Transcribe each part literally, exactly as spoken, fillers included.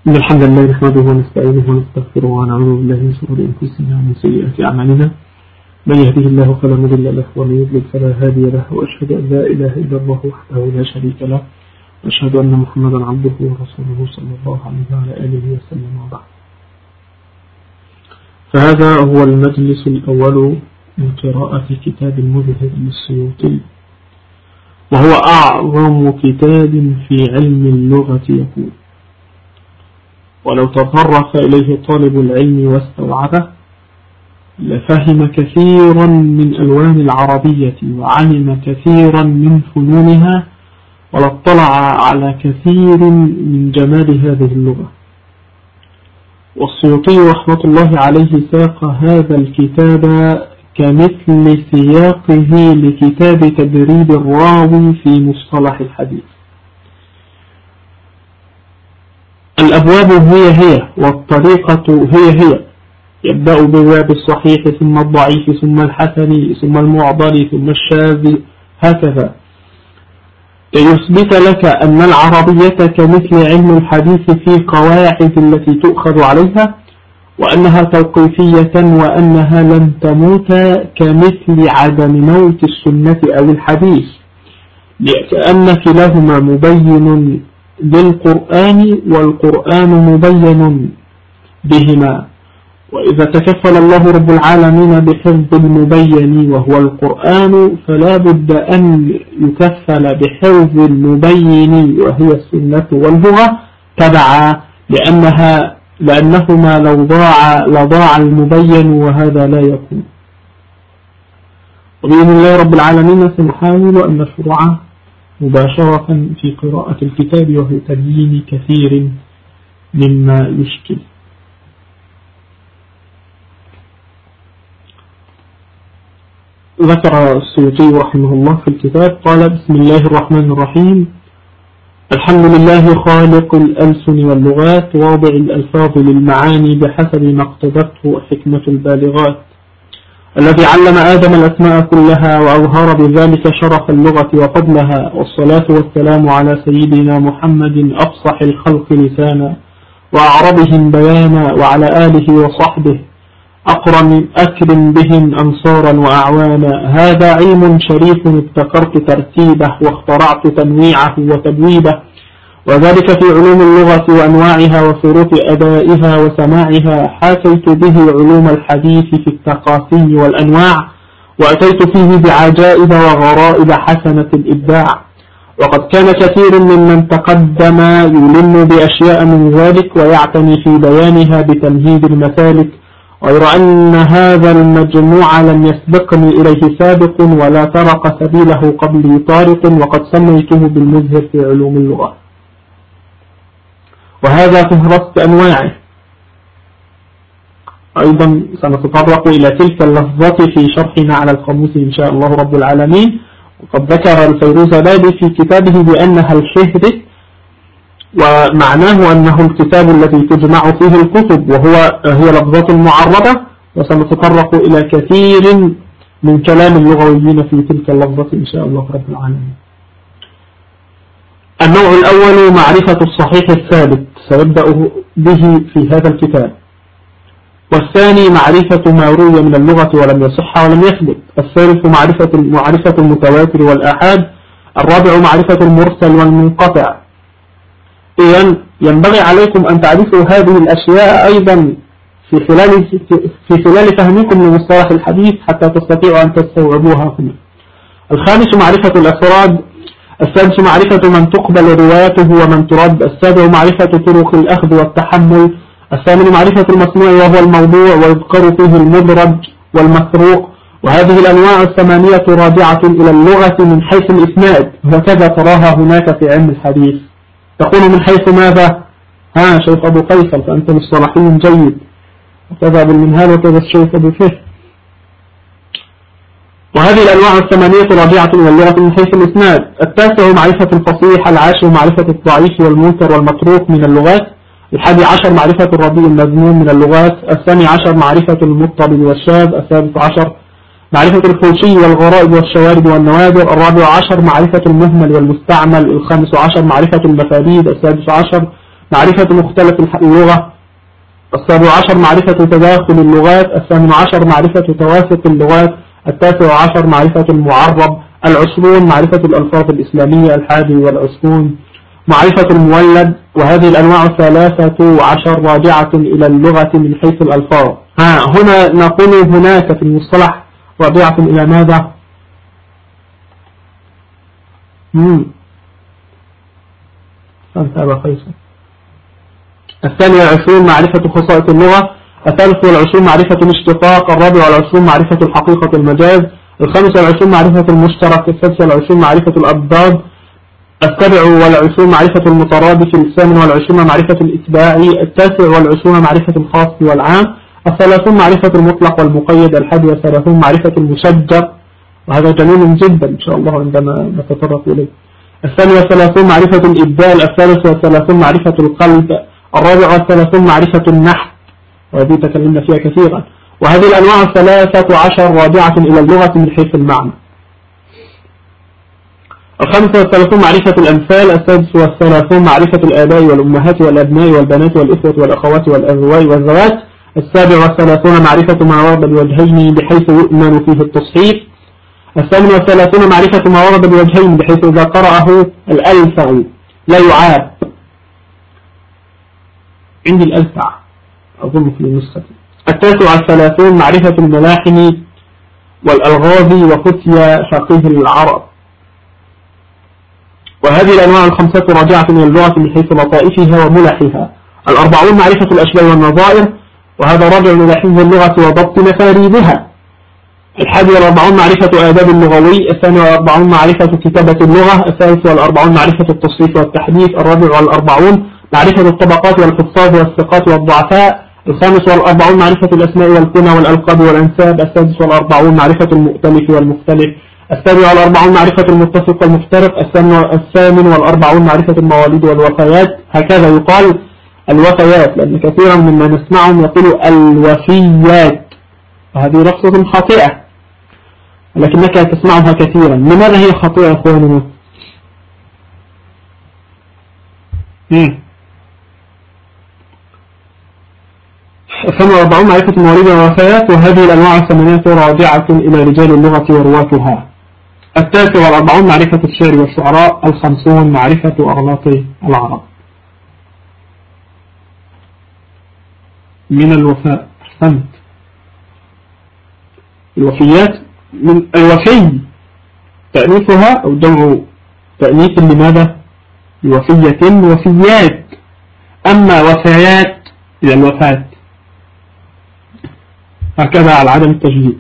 إن الحمد لله نحمده ونستعينه ونستغفره ونعوذ بالله من شرور أنفسنا ومن سيئات أعمالنا. من يهده الله فلا مضل له ومن يضلل فلا هادي له، وأشهد أن لا إله إلا الله وحده لا شريك له، وأشهد أن محمدا عبده ورسوله صلى الله عليه وعلى آله وسلم. وبعد، فهذا هو المجلس الأول من قراءة كتاب المذهب للسيوطي، وهو أعظم كتاب في علم اللغة. يقول: ولو تطرق إليه طالب العلم واستوعبه لفهم كثيرا من ألوان العربية وعلم كثيرا من فنونها، ولاطلع على كثير من جمال هذه اللغة. والسيوطي رحمة الله عليه ساق هذا الكتاب كمثل سياقه لكتاب تدريب الراوي في مصطلح الحديث. الأبواب هي هي والطريقة هي هي، يبدأ بباب الصحيح ثم الضعيف ثم الحسن ثم المعضل ثم الشاذ، هكذا ليثبت لك أن العربية كمثل علم الحديث في قواعد التي تؤخذ عليها، وأنها توقيفية، وأنها لن تموت كمثل عدم موت السنة أو الحديث، لأن كلاهما مبين للقرآن والقرآن مبين بهما. وإذا تكفل الله رب العالمين بحفظ المبين وهو القرآن، فلا بد أن يكفل بحفظ المبين وهي السنة واللغة تبعا، لأنها لأنهما لو ضاع لضاع المبين، وهذا لا يكون. وبإذن الله رب العالمين سنحاول أن نشرع مباشرة في قراءة الكتاب وفي تبيين كثير مما يشكل. ذكر السيوطي رحمه الله في الكتاب، قال: بسم الله الرحمن الرحيم. الحمد لله خالق الألسن واللغات، واضع الألفاظ للمعاني بحسب ما اقتضته حكمة البالغات، الذي علم آدم الأسماء كلها وأظهر بذلك شرف اللغة وفضلها، والصلاة والسلام على سيدنا محمد أفصح الخلق لسانا وأعربهم بيانا، وعلى آله وصحبه أقرم أكرم بهم أنصارا وأعوانا. هذا علم شريف ابتكرت ترتيبه واخترعت تنويعه وتبويبه، وذلك في علوم اللغة وأنواعها وشروط أدائها وسماعها. حاكيت به علوم الحديث في الثقافي والأنواع، وأتيت فيه بعجائب وغرائب حسنة الإبداع. وقد كان كثير ممن تقدم يلم بأشياء من ذلك ويعتني في بيانها بتمهيد المسالك، غير أن هذا المجموع لم يسبقني إليه سابق، ولا طرق سبيله قبلي طارق، وقد سميته بالمزهر في علوم اللغة. وهذا فهرست أنواعه. أيضا سنتطرق إلى تلك اللفظة في شرحنا على القاموس إن شاء الله رب العالمين. وقد ذكر الفيروزابادي في كتابه بأنها الفهرس، ومعناه أنه الكتاب الذي تجمع فيه الكتب، وهو هي لفظة معربة. وسنتطرق إلى كثير من كلام اللغويين في تلك اللفظة إن شاء الله رب العالمين. النوع الأول معرفة الصحيح الثابت، سيبدأ به في هذا الكتاب. والثاني معرفة ما روي من اللغة ولم يصح ولم يثبت. الثالث معرفة معرفة المتواتر والآحاد. الرابع معرفة المرسل والمنقطع. إذن ينبغي عليكم أن تعرفوا هذه الأشياء أيضا في خلال في خلال فهمكم لمصطلح الحديث حتى تستطيعوا أن تستوعبوها هنا. الخامس معرفة الأفراد. السادس معرفة من تقبل روايته ومن ترد. السابع معرفة طرق الأخذ والتحمل. الثامن معرفة المصنوع وهو الموضوع، ويذكر فيه المدرج والمسروق. وهذه الأنواع الثمانية راجعة إلى اللغة من حيث الإسناد، وكذا تراها هناك في علم الحديث. تقول من حيث ماذا؟ ها شيخ أبو قيصر، فأنت مصطلحي جيد. وكذا بالمنهال وكذا الشيخ أبو فهد. وهذه الأنواع الثمانية راجعة إلى اللغة من حيث الإسناد. التاسع معرفة الفصيح. العاشر معرفة الضعيف والمنكر والمتروك من اللغات. الحادي عشر معرفة الرديء المذموم من اللغات. الثاني عشر معرفة المضطرب والشاذ. الثالث عشر معرفة الفوشي والغرائب والشوارد والنوادر. الرابع عشر معرفة المهمل والمستعمل. الخامس عشر معرفة المفاريد. السادس عشر معرفة مختلف اللغة. السابع عشر معرفة تداخل اللغات. الثامن عشر معرفة توافق اللغات. التاسع عشر معرفة المعرب. العشرون معرفة الألفاظ الإسلامية. الحادي والعشرون معرفة المولد. وهذه الأنواع الثلاثة عشر راجعة إلى اللغة من حيث الألفاظ. ها هنا نقول هناك في المصطلح راجعة إلى ماذا؟ مم. فانت أبا قيصر. الثاني والعشرون معرفة خصائص اللغة. الثالث والعشرون معرفة الاشتقاق. الرابع والعشرون معرفة الحقيقة المجاز. الخامس والعشرون معرفة المشترك. السادس والعشرون معرفة الأضداد. السابع والعشرون معرفة المترادف. الثامن والعشرون معرفة الإتباع. التاسع والعشرون معرفة الخاص والعام. الثلاثون معرفة المطلق والمقيد. الحادي والثلاثون معرفة المشجر، وهذا جميل جدا إن شاء الله عندما نتطرق إليه. الثاني والثلاثون معرفة الإبدال. الثالث والثلاثون معرفة القلب. الرابع والثلاثون معرفة النحت، وهذه تكلمنا فيها كثيرا. وهذه الأنواع الثلاثة عشر راجعة إلى اللغة من حيث المعنى. الخامس والثلاثون معرفة الأمثال. السادس والثلاثون معرفة الآباء والأمهات والأبناء والبنات والإخوة والأخوات والأزواج والزوات. السابع والثلاثون معرفة ما ورد بوجهين بحيث يؤمن فيه التصحيح. الثامن والثلاثون معرفة ما ورد بوجهين بحيث إذا قرأه الألفع لا يعاب. عندي الألفع أظن في النسخة. التاسع والثلاثون معرفة الملاحم والألغاز وفتيا فقيه العرب. وهذه الأنواع الخمسة راجعة إلى اللغة من حيث لطائفها وملحها. الأربعون معرفة الأشباه والنظائر، وهذا راجع إلى حفظ اللغة وضبط مفاريدها. الحادي والأربعون معرفة آداب اللغوي. الثاني والأربعون معرفة كتابة اللغة. الثالث والأربعون معرفة التصريف والتحديث. الرابع والأربعون معرفة الطبقات والحفاظ والثقات والضعفاء. الخامس والأربعون معرفة الأسماء والكنى والألقاب والأنساب. السادس والأربعون معرفة المؤتلف والمختلف. السابع والأربعون معرفة المتفق والمفترق. الثامن والأربعون معرفة المواليد والوفيات. هكذا يقال الوفيات، لأن كثيرا مما نسمعهم يقول الوفيات، وهذه لفظة خاطئة لكنك تسمعها كثيرا. لماذا هي خاطئة يا أخواننا؟ الثامن والأربعون معرفة المواليد والوفيات، وهذه الأنواع الثمانية راجعة إلى رجال اللغة ورواتها. التاسع والأربعون معرفة الشعر والشعراء. الخمسون معرفة أغلاط العرب. من الوفاء أحسنت. الوفيات من الوفي تأنيثها أو جمع تأنيث لماذا؟ الوفية وفيات. أما وفيات إلى الوفاة، هكذا على عدم التجديد.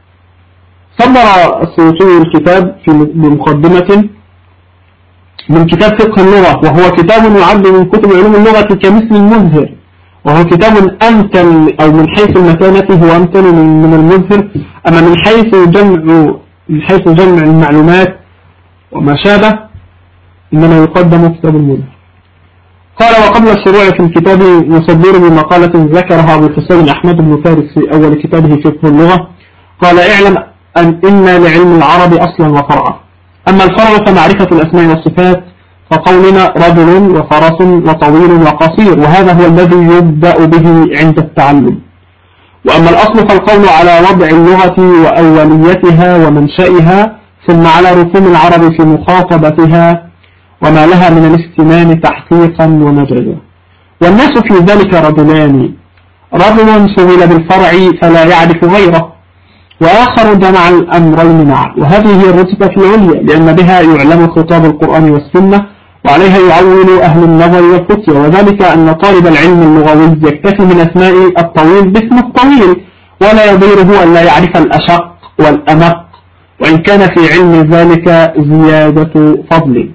صدر السيوطي الكتاب في مقدمة من كتاب فقه اللغة، وهو كتاب يعد من كتب علوم اللغة كمثل المزهر، وهو كتاب أمتن أو من حيث المتانة هو أمتن من المزهر، أما من حيث جمع من حيث جمع المعلومات وما شابه إنما يقدم كتاب المزهر. قال: وقبل الشروع في الكتاب يصدر بمقالة ذكرها أبو الحسين أحمد بن فارس في أول كتابه فقه اللغة. قال: اعلم أن إن لعلم العرب أصلا وفرعا. أما الفرع فمعرفة الأسماء والصفات، فقولنا رجل وفرس وطويل وقصير، وهذا هو الذي يبدأ به عند التعلم. وأما الأصل فالقول على وضع اللغة وأوليتها ومنشئها، ثم على رسوم العرب في مخاطبتها وما لها من الاستنان تحقيقا ومجازا. والناس في ذلك رجلان: رجل شغل بالفرع فلا يعرف غيره، وآخر جمع الأمرين معا. وهذه هي الرتبة العليا، لأن بها يعلم خطاب القرآن والسنة، وعليها يعول أهل النظر والفتية، وذلك أن طالب العلم اللغوي يكتفي من أسماء الطويل باسم الطويل، ولا يضيره أن لا يعرف الأشق والأمق، وإن كان في علم ذلك زيادة فضل.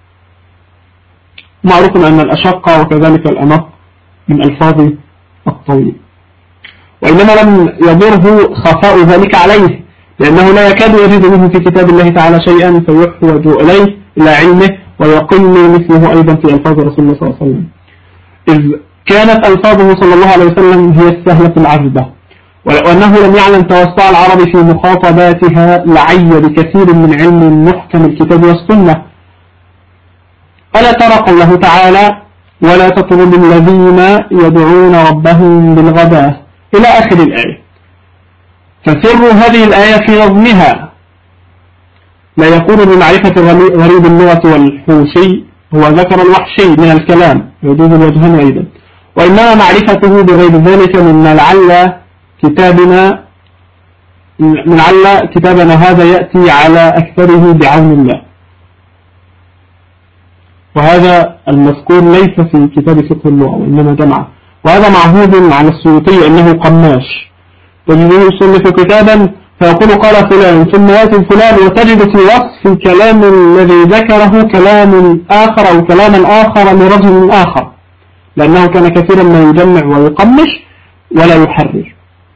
معروف أن الأشق وكذلك الأمق من ألفاظ الطويل، وإنما لم يضره خفاء ذلك عليه، لأنه لا يكاد يجد منه في كتاب الله تعالى شيئا فيحوج إليه إلى علمه، ويقل مثله أيضا في ألفاظ رسول الله صلى الله عليه وسلم، إذ كانت ألفاظه صلى الله عليه وسلم هي السهلة العذبة، وأنه لم يعلم توسع العرب في مخاطباتها لعي بكثير من علم محكم الكتاب والسنة. ألا ترى قوله تعالى: ولا تطرد الذين يدعون ربهم بالغداة إلى آخر الآية. فسر هذه الآية في نظمها لا يكون بمعرفة غريب اللغة والحوشي، هو ذكر الوحشي من الكلام يجوز الوجهين أيضا، وإنما معرفته بغير ذلك من لعل كتابنا من لعل كتابنا هذا يأتي على أكثره بعون الله. وهذا المذكور ليس في كتاب فقه اللغة وإنما جمعه، وهذا معهود على السيوطي أنه قماش، تجده يصنف كتابا فيقول قال فلان ثم يأتي فلان، وتجد في وصف الكلام الذي ذكره كلام آخر أو كلاما آخر لرجل آخر، لأنه كان كثيرا ما يجمع ويقمش ولا يحرر.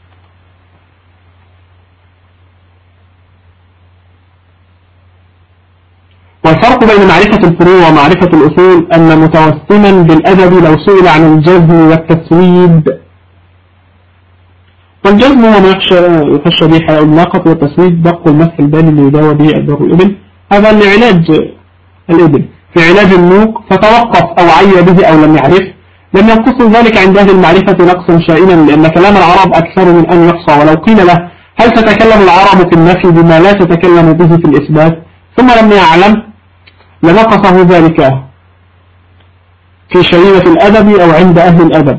والفرق بين معرفة الفروع ومعرفة الأصول أن متوسما بالأدب لو سئل عن الجزم والتسويد، والجزم هو ما يخشى به حياء الناقة، والتسويد دق المسح البالي اللي يداوى به أدبار الإبل، هذا لعلاج الإبل في علاج النوق، فتوقف أو عي به أو لم يعرف لم ينقص ذلك عند أهل المعرفة نقصا شائنا، لأن كلام العرب أكثر من أن يحصى، ولو قيل له هل تتكلم العرب في النفي بما لا تتكلم به في الإثبات ثم لم يعلم لنقصه ذلك في شريعة الأدب أو عند أهل الأدب،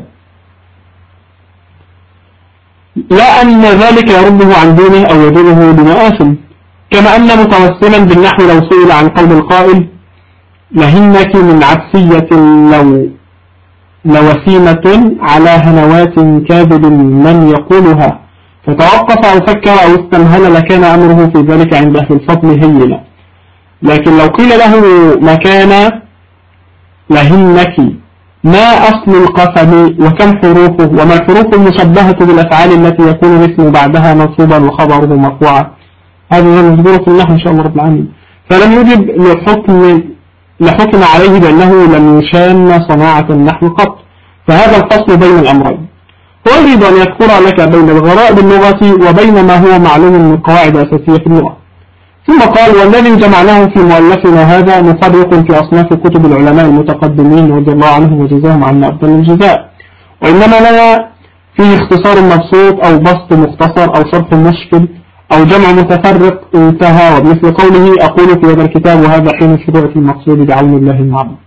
لا أن ذلك يرده عن دينه أو يدينه بمآثم، كما أن متوسما بالنحو لو سئل عن قول القائل لهنك من عبسية لو لوسيمة على هنوات كاذب من يقولها، فتوقف أو فكر أو استمهل لكان أمره في ذلك عند أهل الفضل هينا. لكن لو قيل له مكان لهنك ما أصل القسم وكم حروفه وما الحروف المشبهة بالأفعال التي يكون الاسم بعدها منصوبا وخبره مرفوعا، هذا نذكره في النحو إن شاء الله رب العالمين. فلم يجب لحكم لحكم عليه بأنه لم يشان صناعة النحو قط، فهذا الفصل بين الأمرين. هو يريد أن يذكر لك بين الغرائب اللغة وبين ما هو معلوم من قواعد أساسية في اللغة. ثم قال والذي جمعناه في مؤلفنا هذا مفرق في أصناف كتب العلماء المتقدمين رضي الله عنهم وجزاهم عنا أفضل الجزاء، وإنما لنا فيه اختصار مبسوط أو بسط مختصر أو شرح مشكل أو جمع متفرق انتهى، وبمثل قوله أقول في هذا الكتاب وهذا حين شروع المقصود بعون الله المعبود.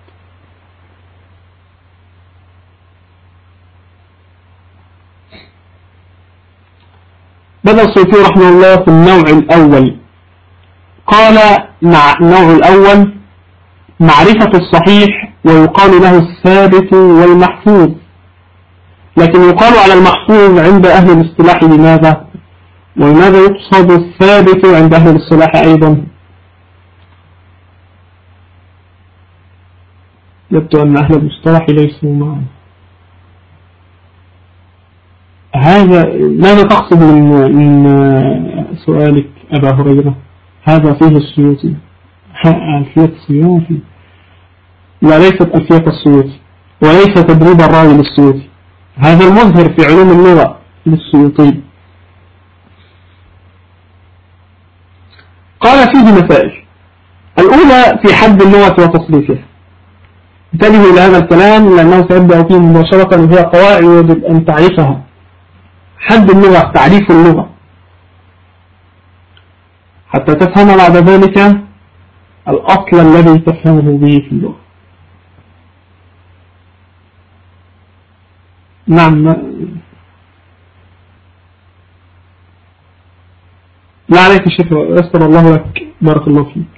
بدأ السيوطي رحمه الله في النوع الأول، قال مع النوع الأول معرفة الصحيح ويقال له الثابت والمحفوظ، لكن يقال على المحفوظ عند أهل الاصطلاح لماذا؟ ولماذا يقصد الثابت عند أهل الاصطلاح أيضا؟ يبدو أن أهل الاصطلاح ليسوا معنا. هذا ماذا تقصد من من سؤالك أبا هريرة؟ هذا فيه السيوطي ألفية السيوطي، لا ليست ألفية السيوطي وليس تدريب الراوي للسيوطي، هذا المظهر في علوم اللغة للسيوطي. قال فيه مسائل، الأولى في حد اللغة وتصريفها، انتبهوا إلى هذا الكلام لأنه سيبدأ فيه مباشرة، وهي قواعد يجب أن تعرفها. حد اللغة، تعريف اللغة، حتى تفهم بعد ذلك الأصل الذي تفهمه به في اللغة. نعم، لا عليك الشكر، يسر الله لك، بارك الله فيك.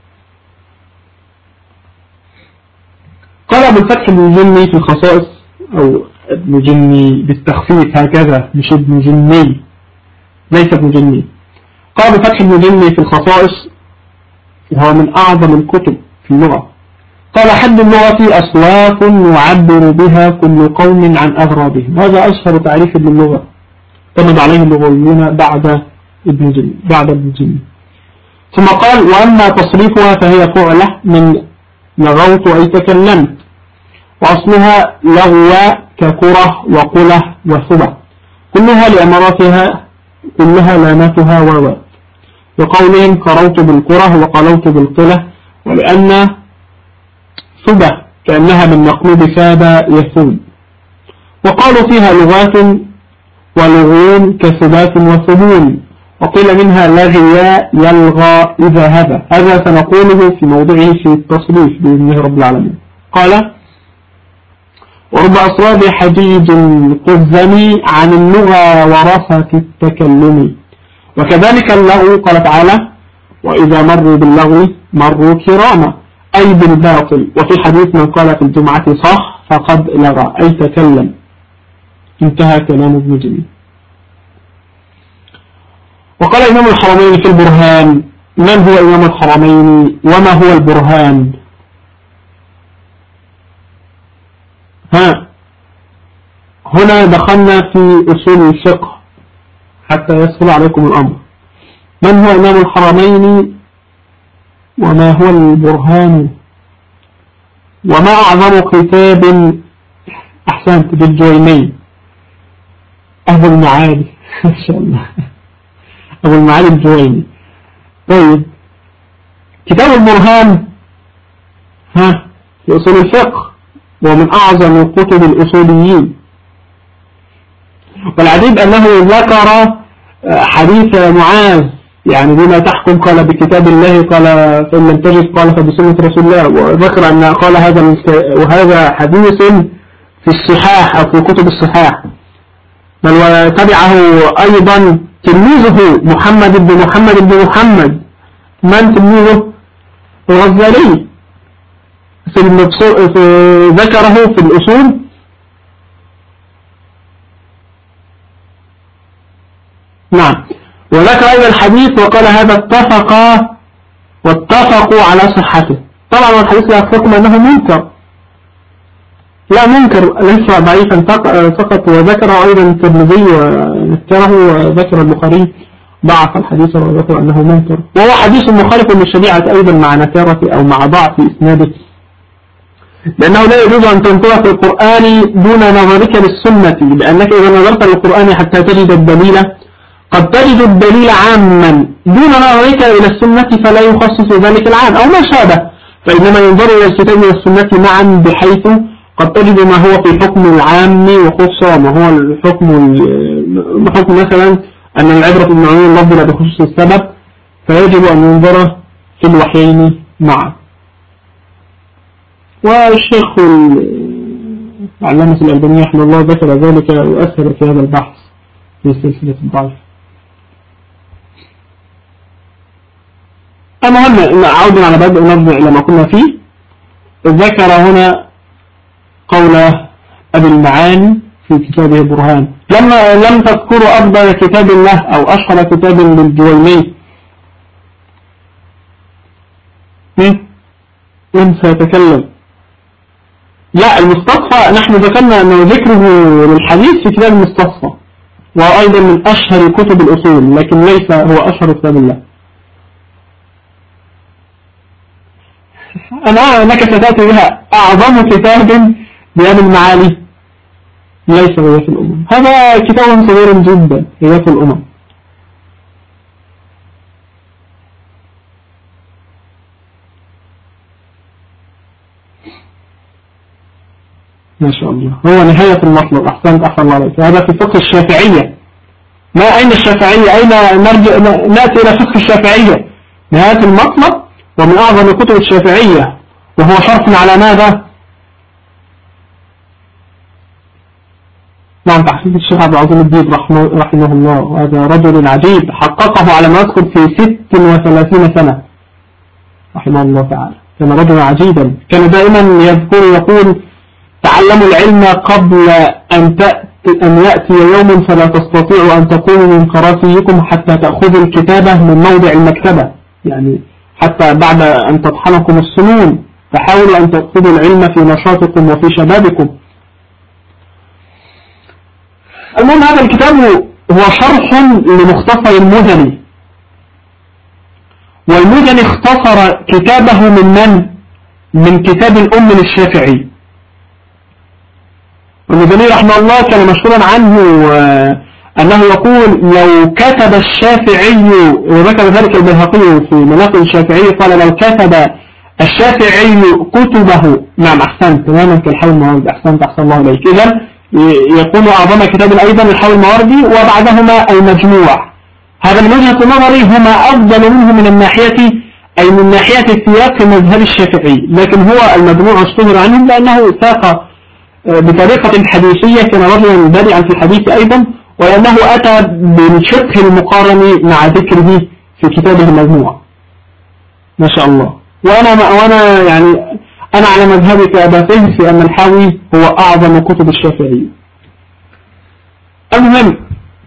قال ابن فتح ابن جني في الخصائص، أو ابن جني بالتخفيف هكذا، مش ابن جني، ليس ابن جني. قال ابن فتح ابن جني في الخصائص، وهو من أعظم الكتب في اللغة، قال حد اللغة أصوات يعبر بها كل قوم عن أغراضهم، هذا أشهر تعريف للغة اعتمد عليه اللغويون بعد ابن جني بعد ابن جني. ثم قال وأما تصريفها فهي فعلة من لغوت أي تكلمت، وأصلها لغوة ككرة وقلة وثبة، كلها لأمراتها كلها لاماتها واو، وقولهم قروت بالكرة وقلوت بالقلة، ولأن ثبة كأنها من مقلوب ثاب يثوب. وقالوا فيها لغات ولغون كثبات وثبون، وقيل منها لغي يلغى إذا هبى. هذا سنقوله في موضعه في التصريف بإذن رب العالمين. قال ورب أصواب حديد قزمي عن اللغة ورثة التكلم. وكذلك اللغو قال تعالى وإذا مروا باللغو مروا كراما، أي بالباطل. وفي حديث من قال في الجمعة صح فقد لغى، أي تكلم. انتهى كلام ابن جميل. وقال إمام الحرمين في البرهان. من هو إمام الحرمين وما هو البرهان؟ ها هنا دخلنا في أصول الفقه حتى يسهل عليكم الأمر. من هو إمام الحرمين وما هو البرهان وما أعظم كتاب؟ أحسنت، بالجوينين، أبو المعالي إن شاء الله، أبو المعالي الجويني. طيب كتاب البرهان ها في أصول الفقه ومن أعظم كتب الأصوليين. والعجيب أنه ذكر حديث معاذ يعني بما تحكم، قال بكتاب الله، قال فإن لم تجد قال فبسنة رسول الله، وذكر أن قال هذا وهذا حديث في الصحاح أو في كتب الصحاح. بل وتبعه أيضا تلميذه محمد بن محمد بن محمد. من تلميذه؟ الغزالي في في ذكره في الأصول. نعم، وذكر أيضا الحديث وقال هذا اتفق واتفقوا على صحته. طبعا الحديث لا يخفكم أنه منكر، لا منكر، ليس ضعيفا فقط. وذكر أيضا الترمذي ونكره، وذكر البخاري ضعف الحديث وذكر أنه منكر، وهو حديث مخالف للشريعة أيضا مع نكارة أو مع ضعف إسناده، لأنه لا يجوز أن تنظر في القرآن دون نظرك للسنة، لأنك إذا نظرت للقرآن حتى تجد الدليل قد تجد الدليل عاما دون نظرك إلى السنة فلا يخصص ذلك العام أو ما شابه، فإنما ينظر إلى الكتاب والسنة معا، بحيث قد تجد ما هو في حكم العام وخصوصا ما هو الحكم الحكم مثلا أن العبرة بالمعاني اللفظ لا بخصوص السبب، فيجب أن ينظر في الوحيين معا. والشيخ العلامة الألباني رحمه الله ذكر ذلك وأسهل في هذا البحث في سلسلة الضعيف. المهم عودا على بدء نرجع إلى ما كنا فيه. ذكر هنا قول أبي المعاني في كتابه البرهان. لما لم تذكروا أفضل كتاب الله أو أشهر كتاب للجويني، من سيتكلم؟ لا، المستصفى نحن ذكرنا أنه ذكره للحديث في كتاب المستصفى، وأيضا من أشهر كتب الأصول، لكن ليس هو أشهر كتاب الله. أنا أنك ستأتي بها أعظم كتاب بأبي المعالي ليس غياث الأمم. هذا كتاب صغير جدا، غياث الأمم. ما شاء الله، هو نهاية المطلب. أحسنت، أحسن الله عليك. هذا في فقه الشافعية. ما أين الشافعية؟ أين نرجع نأتي إلى فقه الشافعية؟ نهاية المطلب ومن أعظم كتب الشافعية، وهو شرط على ماذا؟ نعم، تحقيق الشيخ عبد العظيم الدين رحمه الله، وهذا رجل عجيب حققه على ما أذكر في ست وثلاثين سنة رحمه الله تعالى. كان رجلا عجيبا، كان دائما يذكر يقول تعلموا العلم قبل أن تأتي أن يأتي يوم فلا تستطيعوا أن تقوموا من كراسيكم حتى تأخذوا الكتابة من موضع المكتبة، يعني حتى بعد أن تطحنكم السنون فحاولوا أن تأخذوا العلم في نشاطكم وفي شبابكم. المهم هذا الكتاب هو شرح لمختصر المزني، والمزني اختصر كتابه من من؟ من كتاب الأم للشافعي. والمزني رحمه الله كان مشهورا عنه أنه يقول لو كتب الشافعي، وذكر ذلك البيهقي في مناقب الشافعي، قال لو كتب الشافعي كتبه، نعم أحسنت تماما كالحول المواردي، أحسنت أحسن الله إليك. إذن يكون أعظم كتاب أيضا الحول المواردي وبعدهما المجموع. هذا من وجهة نظري هما أفضل منه من الناحية أي من ناحية السياق مذهب الشافعي، لكن هو المجموع اشتهر عنه لأنه ساق بطريقة حديثية، كان رجلا بارعا في الحديث أيضا، ولأنه أتى بالفقه المقارن مع ذكره في كتابه المجموع ما شاء الله. وأنا وأنا يعني أنا على مذهبك أبا فهر في أن الحاوي هو أعظم كتب الشافعي. المهم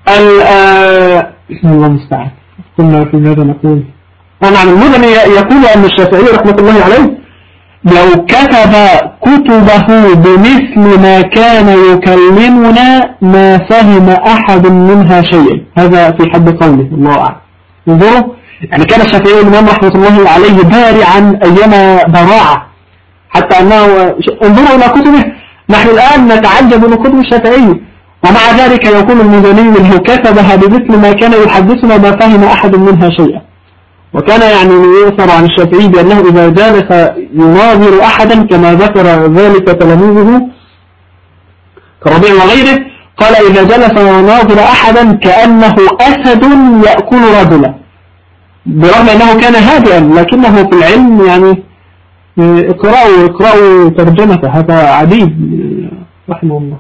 الله المستعان، كنا في ماذا نقول؟ أنا عن المدني يقول أن الشافعي رحمة الله عليه لو كتب كتبه بمثل ما كان يكلمنا ما فهم أحد منها شيئا. هذا في حد قوله الله أعلم. انظروا يعني كان الشافعي الإمام رحمة الله عليه بارعا أيام براعة، حتى أنه انظروا إلى كتبه. نحن الآن نتعجب من كتب الشافعي، ومع ذلك يقول المدني لو كتبها بمثل ما كان يحدثنا ما فهم أحد منها شيئا. وكان يعني يؤثر عن الشافعي بأنه إذا جالس يناظر أحدا كما ذكر ذلك تلاميذه كربيع وغيره، قال إذا جلس يناظر أحدا كأنه أسد يأكل رجلا، برغم أنه كان هادئا لكنه في العلم يعني اقرأوا اقرأوا ترجمته، هذا عديد رحمه الله.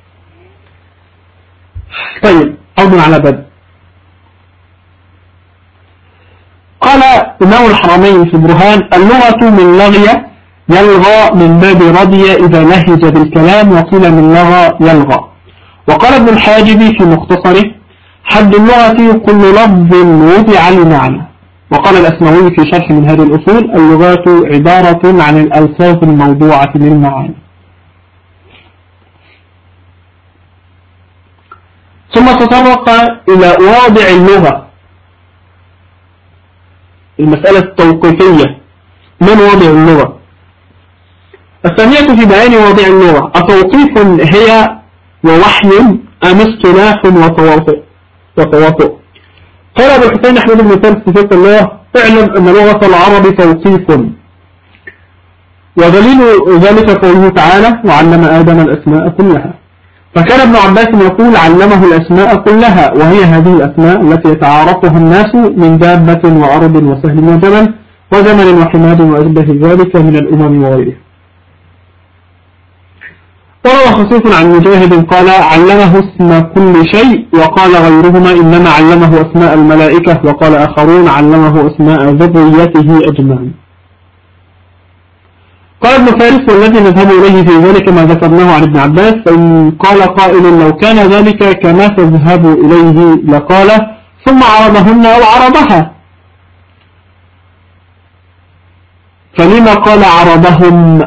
طيب عود على بدء. قال إمام الحرمين في برهان اللغة من لغي يلغى من باب رضي إذا لهج بالكلام، وقيل من لغى يلغى. وقال ابن الحاجب في مختصره حد اللغة كل لفظ وضع لمعنى. وقال الأسماوي في شرح من هذه الأصول اللغات عبارة عن الألفاظ الموضوعة للمعاني. ثم تطرق إلى واضع اللغة، المسألة التوقيفية، من واضع اللغة؟ الثانية في بيان واضع اللغة التوقيف هي ووحي أم اصطلاح وتواطؤ وتواطؤ. قال أبو الحسين أحمد بن ثابت في فقه الله اعلم أن لغة العرب توقيف، ودليل ذلك قوله تعالى وعلم آدم الأسماء كلها. فكان ابن عباس يقول علمه الأسماء كلها، وهي هذه الأسماء التي يتعارفها الناس من دابة وأرض وسهل وجبل وزمن وحماد وأشبه ذلك من الأمم وغيرها. وروى خصوص عن مجاهد قال علمه اسم كل شيء، وقال غيرهما إنما علمه أسماء الملائكة، وقال آخرون علمه أسماء ذريته أجمعين. قال ابن فارس والذي نذهب إليه في ذلك ما ذكرناه عن ابن عباس، فإن قال قائل لو كان ذلك كما تذهب إليه لقال ثم عرضهن أو عرضها، فلما قال عرضهم؟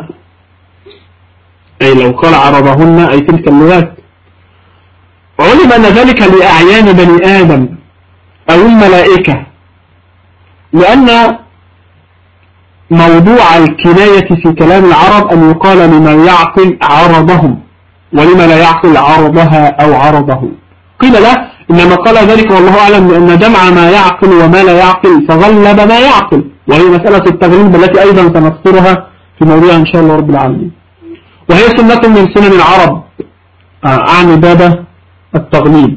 أي لو قال عرضهن أي تلك اللغات. علم أن ذلك لأعيان بني آدم أو الملائكة، لأن موضوع الكناية في كلام العرب أن يقال لما يعقل عرضهم، ولما لا يعقل عرضها أو عرضه. قيل لا إنما قال ذلك والله أعلم لأن جمع ما يعقل وما لا يعقل فغلب ما يعقل، وهي مسألة التغليب التي أيضا سنذكرها في موضوع إن شاء الله رب العالمين، وهي سنة من سنن العرب أعني باب التغليب.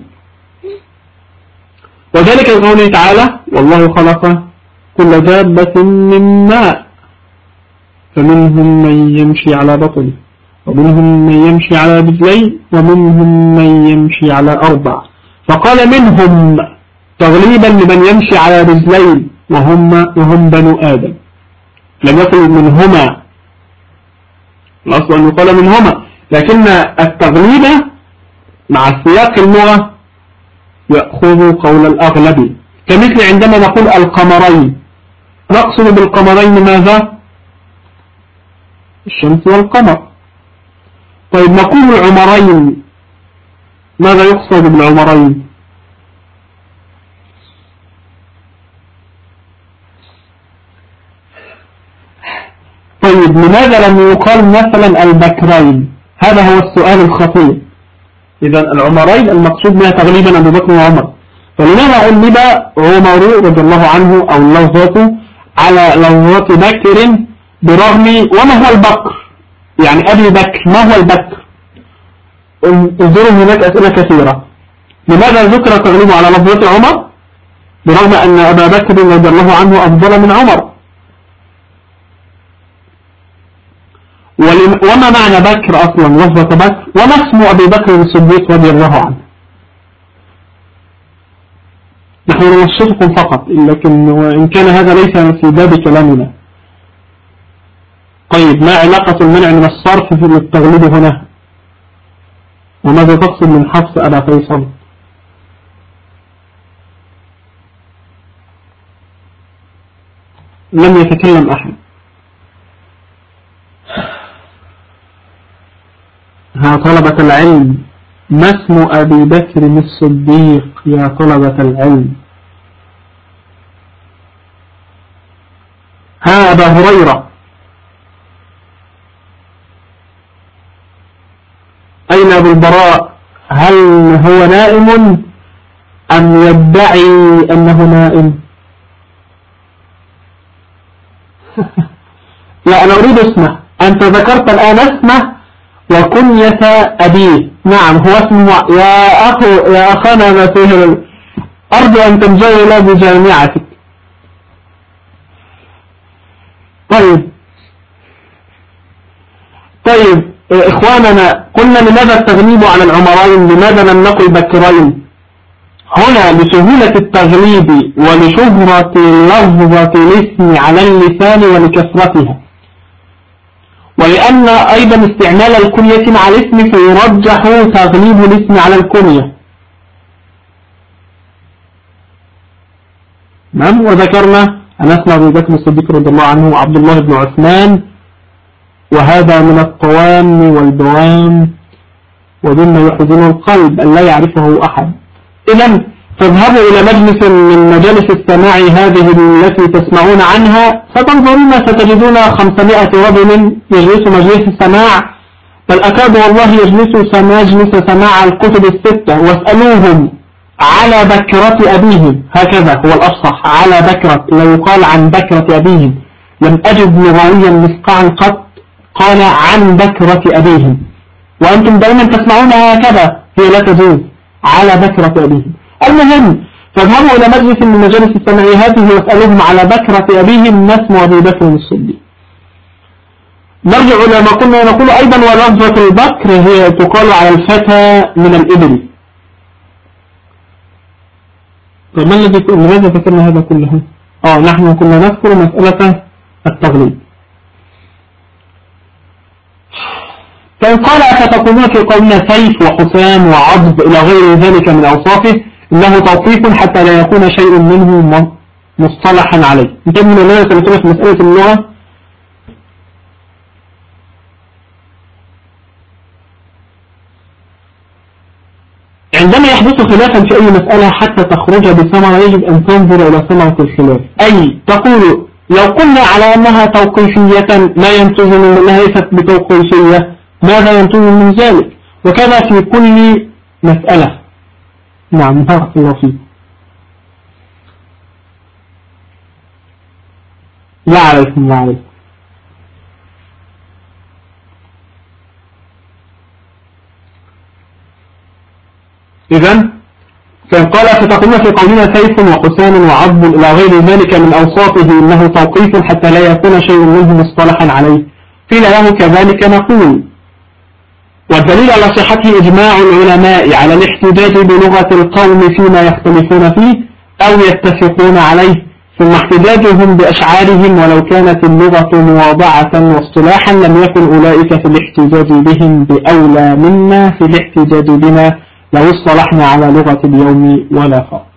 وذلك قوله تعالى والله خلق كل دابة من ماء فمنهم من يمشي على بطنه ومنهم من يمشي على رجلين ومنهم من يمشي على أربع، فقال منهم تغليبا لمن يمشي على رجلين وهم, وهم بنو آدم، لم يقل منهما، الأصل أن يقال منهما، لكن التغليب مع سياق اللغة يأخذ قول الأغلب، كمثل عندما نقول القمرين نقصد بالقمرين ماذا؟ الشمس والقمر. طيب نقول العمرين ماذا يقصد بالعمرين؟ طيب لماذا لم يقال مثلا البكرين؟ هذا هو السؤال الخطير. إذا العمرين المقصود بها تغليبا أبو بكر وعمر، فلماذا علم عمر رضي الله عنه أو لفظته على لفظة بكر برغم وما هو البكر، يعني أبي بكر ما هو البكر؟ انظروا هناك أسئلة كثيرة. لماذا ذكر تغليبه على لفظة عمر برغم أن أبا بكر رضي الله عنه أفضل من عمر؟ وما معنى بكر أصلا لفظة بكر؟ وما اسم أبي بكر الصديق رضي الله عنه؟ نحن ننشطكم فقط، لكن إن كان هذا ليس في باب كلامنا. طيب، ما علاقة المنع من الصرف في التغليب هنا؟ وماذا تقصد من حفص أبا فيصل؟ لم يتكلم أحد. ها طلبة العلم، ما اسم أبي بكر الصديق يا طلبة العلم؟ ها أبا هريرة، أين أبو البراء؟ هل هو نائم أم يدعي أنه نائم؟ لا، أنا أريد اسمه. أنت ذكرت الآن اسمه وكنية أبيه. نعم، هو اسمه يا أخو يا أخانا مسيهر، أرجو أن تنجي له بجامعتك. طيب طيب إخواننا، قلنا لماذا التغليب على العمرين؟ لماذا لم نقل بكرين؟ هنا لسهولة التغليب ولشهرة لفظة الاسم على اللسان ولكثرتها، ولأن أيضا استعمال الكنية مع الاسم فيرجح تغليب الاسم على الكنية. نعم، وذكرنا أن اسم أبي بكر الصديق رضي الله عنه عبد الله بن عثمان، وهذا من الطوام والبوام ومما يحزن القلب أن لا يعرفه أحد. إذن فاذهبوا إلى مجلس من مجالس السماع هذه التي تسمعون عنها، فتنظرون ستجدون خمسمائة رجل يجلس مجلس السماع، بل أكاد والله يجلس مجلس سماع الكتب الستة، واسألوهم على بكرة أبيهم، هكذا هو الأفصح، على بكرة، لا يقال عن بكرة أبيهم. لم أجد لغويا مسقعا قط قال عن بكرة أبيهم، وأنتم دائما تسمعونها هكذا، هي لا تجوز، على بكرة أبيهم. المهم، فاذهبوا إلى مجلس من مجالس السماع هذه واسألوهم على بكرة أبيهم ما اسم أبي بكر الصديق. نرجع إلى ما كنا نقول أيضا، ولفظة البكر هي تقال على الفتى من الإبل. طيب ما الذي لماذا ذكرنا هذا كله؟ آه نحن كنا نذكر مسألة التغليب. فإن قال أفتقولون في قولنا سيف وحسام وعضب إلى غير ذلك من أوصافه إنه توقيف حتى لا يكون شيء منه مصطلحا عليه. انتبه من الله سنتبه في مسألة اللغة. عندما يحدث خلافا في أي مسألة حتى تخرج بثمرة يجب أن تنظر إلى ثمرة الخلاف. أي تقول لو قلنا على أنها توقيفية ما ينتج من أنها ليست بتوقيفية، ماذا ينتج من ذلك؟ وكذا في كل مسألة. نعم، بارك الله فيك. لا عليكم لا عليكم. إذن فإن قال فتقولون في قولنا سيف وحسان وعضب إلى غير ذلك من أوصافه إنه توقيف حتى لا يكون شيء منه مصطلحا عليه، قيل له كذلك نقول. والدليل على صحته إجماع العلماء على الاحتجاج بلغة القوم فيما يختلفون فيه أو يتفقون عليه، ثم احتجاجهم بأشعارهم ولو كانت اللغة مواضعة واصطلاحا لم يكن أولئك في الاحتجاج بهم بأولى منا في الاحتجاج بنا لو اصطلحنا على لغة اليوم ولا فرق.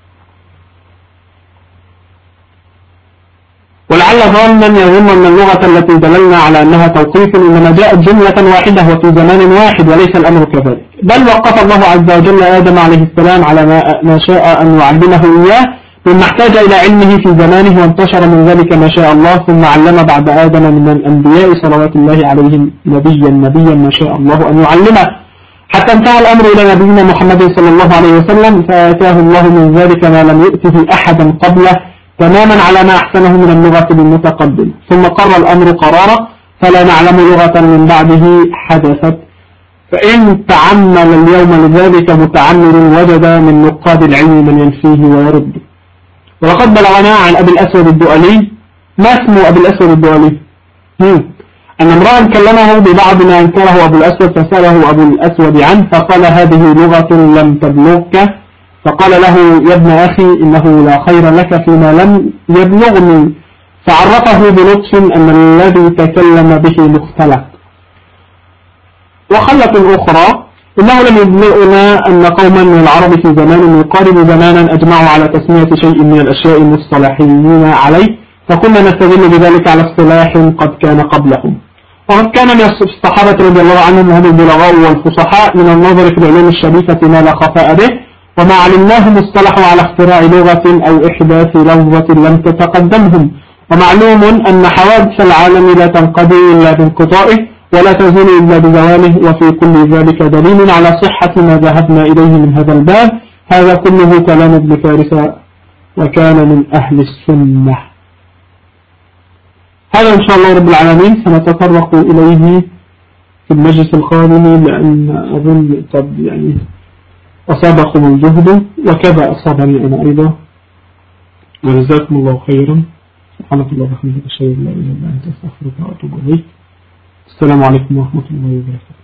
ولعل ظانا يظن أن اللغة التي دللنا على أنها توقيف إنما جاءت جملة واحدة وفي زمان واحد، وليس الأمر كذلك، بل وقف الله عز وجل آدم عليه السلام على ما شاء أن يعلمه إياه مما احتاج إلى علمه في زمانه، وانتشر من ذلك ما شاء الله، ثم علم بعد آدم من الأنبياء صلوات الله عليهم نبيا نبيا ما شاء الله أن يعلمه، حتى انتهى الأمر إلى نبينا محمد صلى الله عليه وسلم، فآتاه الله من ذلك ما لم يؤته أحدا قبله تماما على ما أحسنه من اللغة المتقدمة، ثم قر الأمر قرارا فلا نعلم لغة من بعده حدثت، فإن تعمل اليوم لذلك متعمل وجد من نقاد العلم من ينفيه ويرد. وقد بلغنا عن أبي الأسود الدؤلي. ما اسمه أبي الأسود الدؤلي؟ أن امرأ كلمه ببعض ما أنكره أبو الأسود فسأله أبو الأسود عنه فقال هذه لغة لم تبلغك، فقال له يا ابن أخي إنه لا خير لك فيما لم يبلغني، فعرفه بلطف أن الذي تكلم به مختلف. وخلة أخرى إنه لم يبلغنا أن قوما من العرب في زمان يقارب زمانا أجمعوا على تسمية شيء من الأشياء المصطلحين عليه، فكنا نستدل بذلك على اصطلاح قد كان قبلهم. وقد كان من الصحابة رضي الله عنهم هم البلغاء والفصحاء من النظر في العلوم الشريفة ما لا خفاء به، وما علمناهم اصطلحوا على اختراع لغة أو إحداث لفظة لم تتقدمهم. ومعلوم أن حوادث العالم لا تنقضي إلا بانقضائه ولا تزول إلا بزواله، وفي كل ذلك دليل على صحة ما ذهبنا إليه من هذا الباب. هذا كله كلام ابن فارس وكان من أهل السنة. هذا إن شاء الله رب العالمين سنتطرق إليه في المجلس القادم، لأن أظن طب يعني أصابكم الجهد وكذا أصابني أنا أيضا، وجزاكم الله خيرا. سبحانك اللهم وبحمدك أشهد أن لا إله إلا أنت أستغفرك وأتوب إليك. السلام عليكم ورحمة الله وبركاته.